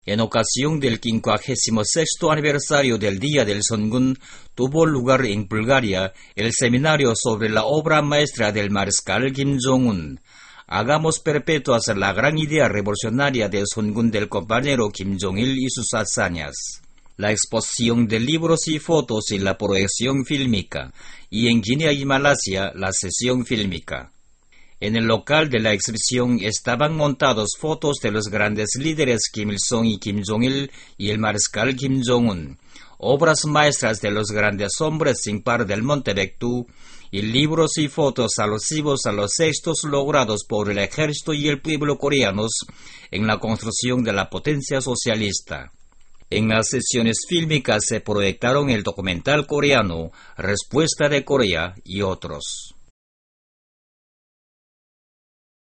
En ocasión del 56º aniversario del Día del Songun, tuvo lugar en Bulgaria el seminario sobre la obra maestra del mariscal Kim Jong-un. Hagamos perpetuas la gran idea revolucionaria del Songun del compañero Kim Jong-il y sus hazañas. La exposición de libros y fotos y la proyección fílmica, y en Guinea y Malasia la sesión fílmica. En el local de la exhibición estaban montados fotos de los grandes líderes Kim Il-sung y Kim Jong-il y el mariscal Kim Jong-un, obras maestras de los grandes hombres sin par del Monte Baekdu, y libros y fotos alusivos a los éxitos logrados por el ejército y el pueblo coreanos en la construcción de la potencia socialista. En las sesiones fílmicas se proyectaron el documental coreano Respuesta de Corea y otros.